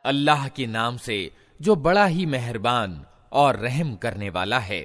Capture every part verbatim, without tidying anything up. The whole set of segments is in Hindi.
अल्लाह के नाम से जो बड़ा ही मेहरबान और रहम करने वाला है।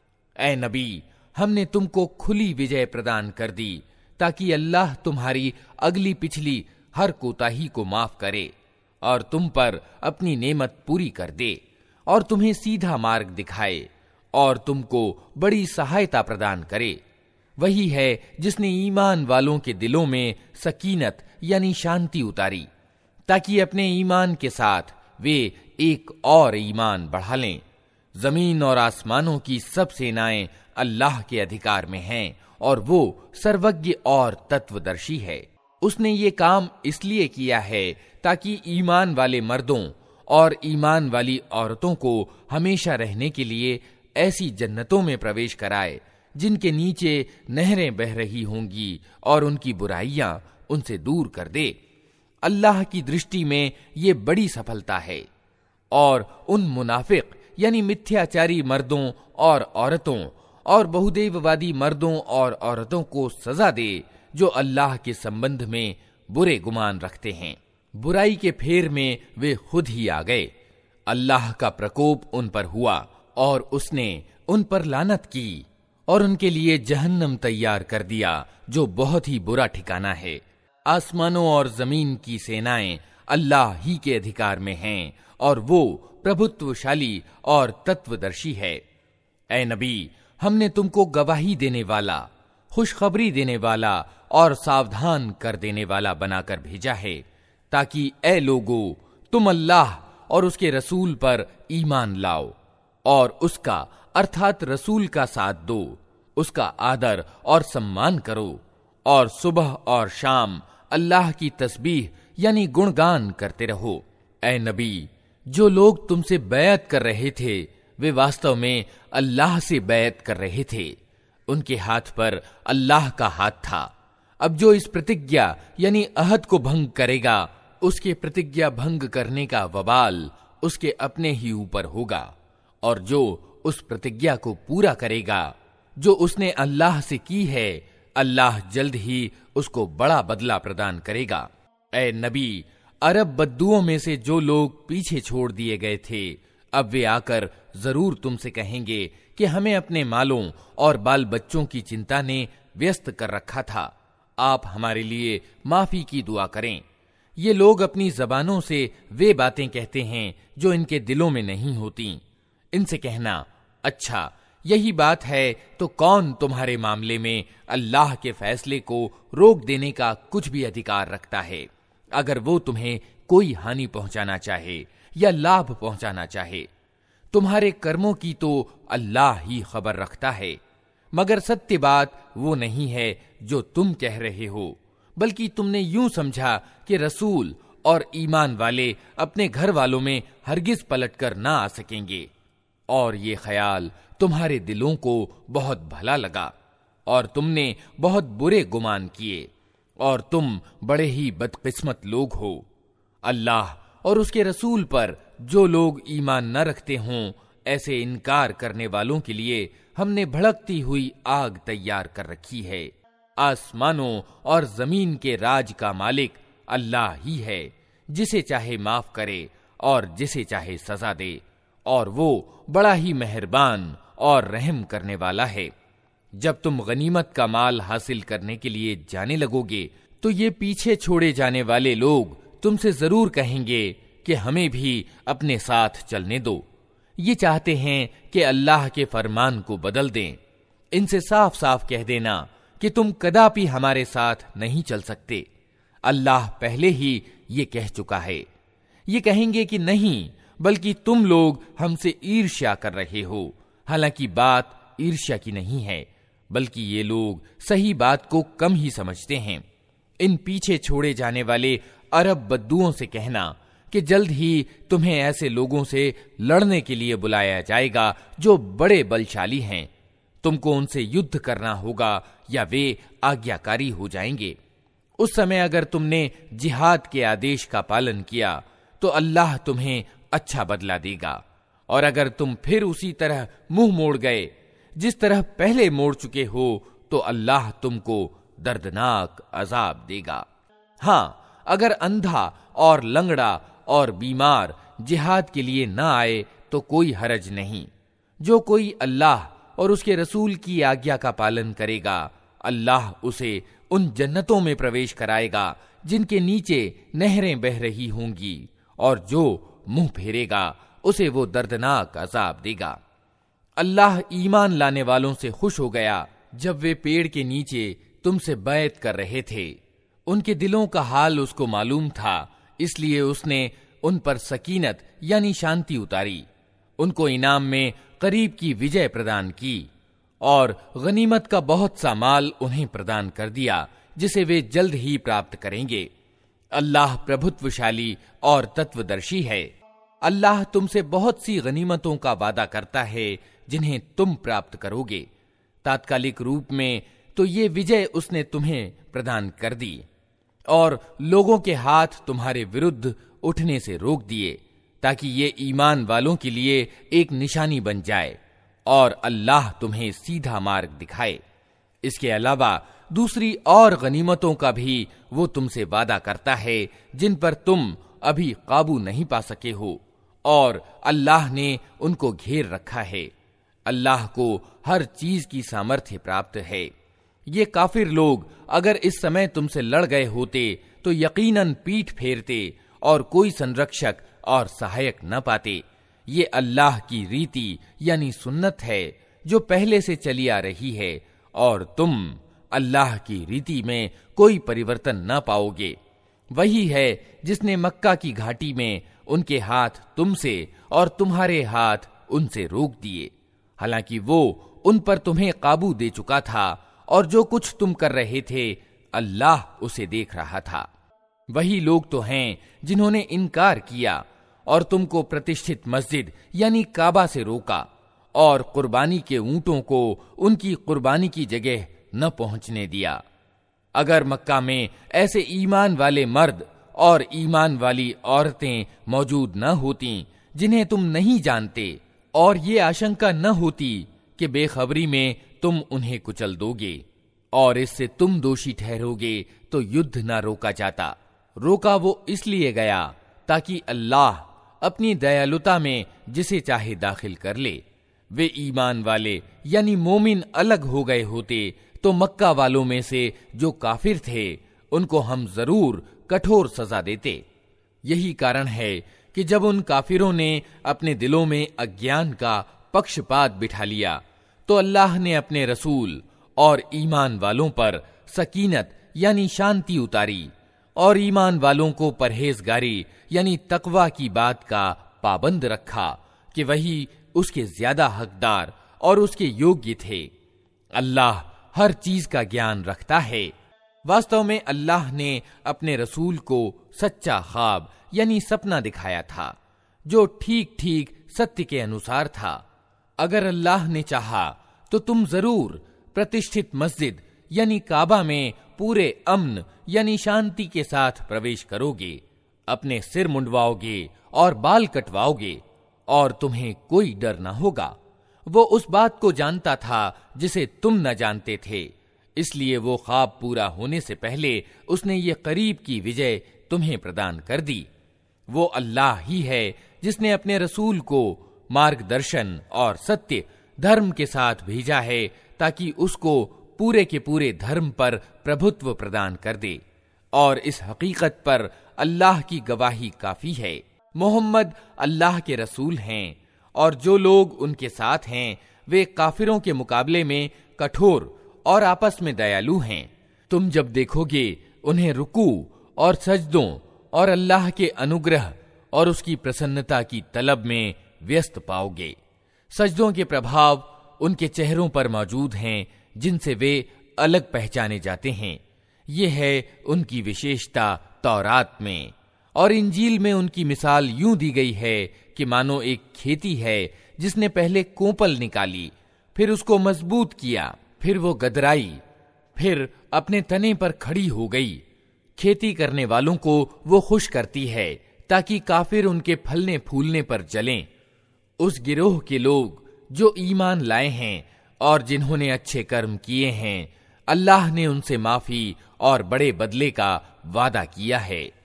ऐ नबी, हमने तुमको खुली विजय प्रदान कर दी ताकि अल्लाह तुम्हारी अगली पिछली हर कोताही को माफ करे और तुम पर अपनी नेमत पूरी कर दे और तुम्हें सीधा मार्ग दिखाए और तुमको बड़ी सहायता प्रदान करे। वही है जिसने ईमान वालों के दिलों में सकीनत यानी शांति उतारी ताकि अपने ईमान के साथ वे एक और ईमान बढ़ा लें। जमीन और आसमानों की सब सेनाएं अल्लाह के अधिकार में हैं और वो सर्वज्ञ और तत्वदर्शी है। उसने ये काम इसलिए किया है ताकि ईमान वाले मर्दों और ईमान वाली औरतों को हमेशा रहने के लिए ऐसी जन्नतों में प्रवेश कराए जिनके नीचे नहरें बह रही होंगी और उनकी बुराइयां उनसे दूर कर दे। अल्लाह की दृष्टि में ये बड़ी सफलता है और उन मुनाफिक यानी मिथ्याचारी मर्दों और औरतों और बहुदेववादी मर्दों और औरतों को सजा दे जो अल्लाह के संबंध में बुरे गुमान रखते हैं। बुराई के फेर में वे खुद ही आ गए। अल्लाह का प्रकोप उन पर हुआ और उसने उन पर लानत की और उनके लिए जहन्नम तैयार कर दिया जो बहुत ही बुरा ठिकाना है। आसमानों और जमीन की सेनाएं अल्लाह ही के अधिकार में हैं और वो प्रभुत्वशाली और तत्वदर्शी है। ऐ नबी, हमने तुमको गवाही देने वाला, खुशखबरी देने वाला और सावधान कर देने वाला बनाकर भेजा है ताकि ऐ लोगो तुम अल्लाह और उसके रसूल पर ईमान लाओ और उसका अर्थात रसूल का साथ दो, उसका आदर और सम्मान करो और सुबह और शाम अल्लाह की तस्बीह यानी गुणगान करते रहो। ऐ नबी, जो लोग तुमसे बैत कर रहे थे वे वास्तव में अल्लाह से बैत कर रहे थे। उनके हाथ पर अल्लाह का हाथ था। अब जो इस प्रतिज्ञा यानी अहद को भंग करेगा उसके प्रतिज्ञा भंग करने का वबाल उसके अपने ही ऊपर होगा और जो उस प्रतिज्ञा को पूरा करेगा जो उसने अल्लाह से की है, अल्लाह जल्द ही उसको बड़ा बदला प्रदान करेगा। ऐ नबी, अरब बद्दुओं में से जो लोग पीछे छोड़ दिए गए थे अब वे आकर जरूर तुमसे कहेंगे कि हमें अपने मालों और बाल बच्चों की चिंता ने व्यस्त कर रखा था, आप हमारे लिए माफी की दुआ करें। ये लोग अपनी जबानों से वे बातें कहते हैं जो इनके दिलों में नहीं होती। इनसे कहना, अच्छा यही बात है तो कौन तुम्हारे मामले में अल्लाह के फैसले को रोक देने का कुछ भी अधिकार रखता है, अगर वो तुम्हें कोई हानि पहुंचाना चाहे या लाभ पहुंचाना चाहे। तुम्हारे कर्मों की तो अल्लाह ही खबर रखता है, मगर सत्य बात वो नहीं है जो तुम कह रहे हो, बल्कि तुमने यूं समझा कि रसूल और ईमान वाले अपने घर वालों में हरगिज पलटकर ना आ सकेंगे और ये ख्याल तुम्हारे दिलों को बहुत भला लगा और तुमने बहुत बुरे गुमान किए और तुम बड़े ही बदकिस्मत लोग हो। अल्लाह और उसके रसूल पर जो लोग ईमान न रखते हों ऐसे इनकार करने वालों के लिए हमने भड़कती हुई आग तैयार कर रखी है। आसमानों और जमीन के राज का मालिक अल्लाह ही है, जिसे चाहे माफ करे और जिसे चाहे सजा दे, और वो बड़ा ही मेहरबान और रहम करने वाला है। जब तुम गनीमत का माल हासिल करने के लिए जाने लगोगे तो ये पीछे छोड़े जाने वाले लोग तुमसे जरूर कहेंगे कि हमें भी अपने साथ चलने दो। ये चाहते हैं कि अल्लाह के फरमान को बदल दें। इनसे साफ साफ कह देना कि तुम कदापि हमारे साथ नहीं चल सकते। अल्लाह पहले ही ये कह चुका है। ये कहेंगे कि नहीं, बल्कि तुम लोग हमसे ईर्ष्या कर रहे हो। हालांकि बात ईर्ष्या की नहीं है, बल्कि ये लोग सही बात को कम ही समझते हैं। इन पीछे छोड़े जाने वाले अरब बद्दुओं से कहना कि जल्द ही तुम्हें ऐसे लोगों से लड़ने के लिए बुलाया जाएगा जो बड़े बलशाली हैं। तुमको उनसे युद्ध करना होगा या वे आज्ञाकारी हो जाएंगे। उस समय अगर तुमने जिहाद के आदेश का पालन किया तो अल्लाह तुम्हें अच्छा बदला देगा, और अगर तुम फिर उसी तरह मुंह मोड़ गए जिस तरह पहले मोड़ चुके हो तो अल्लाह तुमको दर्दनाक अजाब देगा। हाँ, अगर अंधा और लंगड़ा और बीमार जिहाद के लिए न आए तो कोई हरज नहीं। जो कोई अल्लाह और उसके रसूल की आज्ञा का पालन करेगा, अल्लाह उसे उन जन्नतों में प्रवेश कराएगा जिनके नीचे नहरें बह रही होंगी, और जो मुंह फेरेगा उसे वो दर्दनाक अजाब देगा। अल्लाह ईमान लाने वालों से खुश हो गया जब वे पेड़ के नीचे तुमसे बैत कर रहे थे। उनके दिलों का हाल उसको मालूम था, इसलिए उसने उन पर सकीनत यानी शांति उतारी, उनको इनाम में करीब की विजय प्रदान की और गनीमत का बहुत सा माल उन्हें प्रदान कर दिया जिसे वे जल्द ही प्राप्त करेंगे। अल्लाह प्रभुत्वशाली और तत्वदर्शी है। अल्लाह तुमसे बहुत सी गनीमतों का वादा करता है जिन्हें तुम प्राप्त करोगे। तात्कालिक रूप में तो ये विजय उसने तुम्हें प्रदान कर दी और लोगों के हाथ तुम्हारे विरुद्ध उठने से रोक दिए, ताकि ये ईमान वालों के लिए एक निशानी बन जाए और अल्लाह तुम्हें सीधा मार्ग दिखाए। इसके अलावा दूसरी और गनीमतों का भी वो तुमसे वादा करता है जिन पर तुम अभी काबू नहीं पा सके हो, और अल्लाह ने उनको घेर रखा है। अल्लाह को हर चीज की सामर्थ्य प्राप्त है। ये काफिर लोग अगर इस समय तुमसे लड़ गए होते तो यकीनन पीठ फेरते और कोई संरक्षक और सहायक न पाते। ये अल्लाह की रीति यानी सुन्नत है जो पहले से चली आ रही है, और तुम अल्लाह की रीति में कोई परिवर्तन न पाओगे। वही है जिसने मक्का की घाटी में उनके हाथ तुमसे और तुम्हारे हाथ उनसे रोक दिए, हालांकि वो उन पर तुम्हें काबू दे चुका था, और जो कुछ तुम कर रहे थे अल्लाह उसे देख रहा था। वही लोग तो हैं जिन्होंने इनकार किया और तुमको प्रतिष्ठित मस्जिद यानी काबा से रोका और कुर्बानी के ऊंटों को उनकी कुर्बानी की जगह न पहुंचने दिया। अगर मक्का में ऐसे ईमान वाले मर्द और ईमान वाली औरतें मौजूद न होती जिन्हें तुम नहीं जानते, और ये आशंका न होती कि बेखबरी में तुम उन्हें कुचल दोगे और इससे तुम दोषी ठहरोगे, तो युद्ध न रोका जाता। रोका वो इसलिए गया ताकि अल्लाह अपनी दयालुता में जिसे चाहे दाखिल कर ले। वे ईमान वाले यानी मोमिन अलग हो गए होते तो मक्का वालों में से जो काफिर थे उनको हम जरूर कठोर सजा देते। यही कारण है कि जब उन काफिरों ने अपने दिलों में अज्ञान का पक्षपात बिठा लिया तो अल्लाह ने अपने रसूल और ईमान वालों पर सकीनत यानी शांति उतारी और ईमान वालों को परहेजगारी यानी तकवा की बात का पाबंद रखा कि वही उसके ज्यादा हकदार और उसके योग्य थे। अल्लाह हर चीज का ज्ञान रखता है। वास्तव में अल्लाह ने अपने रसूल को सच्चा ख्वाब यानी सपना दिखाया था जो ठीक ठीक सत्य के अनुसार था। अगर अल्लाह ने चाहा तो तुम जरूर प्रतिष्ठित मस्जिद यानी काबा में पूरे अम्न यानी शांति के साथ प्रवेश करोगे, अपने सिर मुंडवाओगे और बाल कटवाओगे और तुम्हें कोई डर न होगा। वो उस बात को जानता था जिसे तुम न जानते थे, इसलिए वो ख्वाब पूरा होने से पहले उसने ये करीब की विजय तुम्हें प्रदान कर दी। वो अल्लाह ही है जिसने अपने रसूल को मार्गदर्शन और सत्य धर्म के साथ भेजा है ताकि उसको पूरे के पूरे धर्म पर प्रभुत्व प्रदान कर दे, और इस हकीकत पर अल्लाह की गवाही काफी है। मोहम्मद अल्लाह के रसूल हैं और जो लोग उनके साथ हैं वे काफिरों के मुकाबले में कठोर और आपस में दयालु हैं। तुम जब देखोगे उन्हें रुकू और सजदों और अल्लाह के अनुग्रह और उसकी प्रसन्नता की तलब में व्यस्त पाओगे। सजदों के प्रभाव उनके चेहरों पर मौजूद हैं जिनसे वे अलग पहचाने जाते हैं। ये है उनकी विशेषता तौरात में, और इंजील में उनकी मिसाल यूं दी गई है कि मानो एक खेती है जिसने पहले कोंपल निकाली, फिर उसको मजबूत किया, फिर वो गदराई, फिर अपने तने पर खड़ी हो गई। खेती करने वालों को वो खुश करती है ताकि काफिर उनके फलने फूलने पर जलें। उस गिरोह के लोग जो ईमान लाए हैं और जिन्होंने अच्छे कर्म किए हैं, अल्लाह ने उनसे माफी और बड़े बदले का वादा किया है।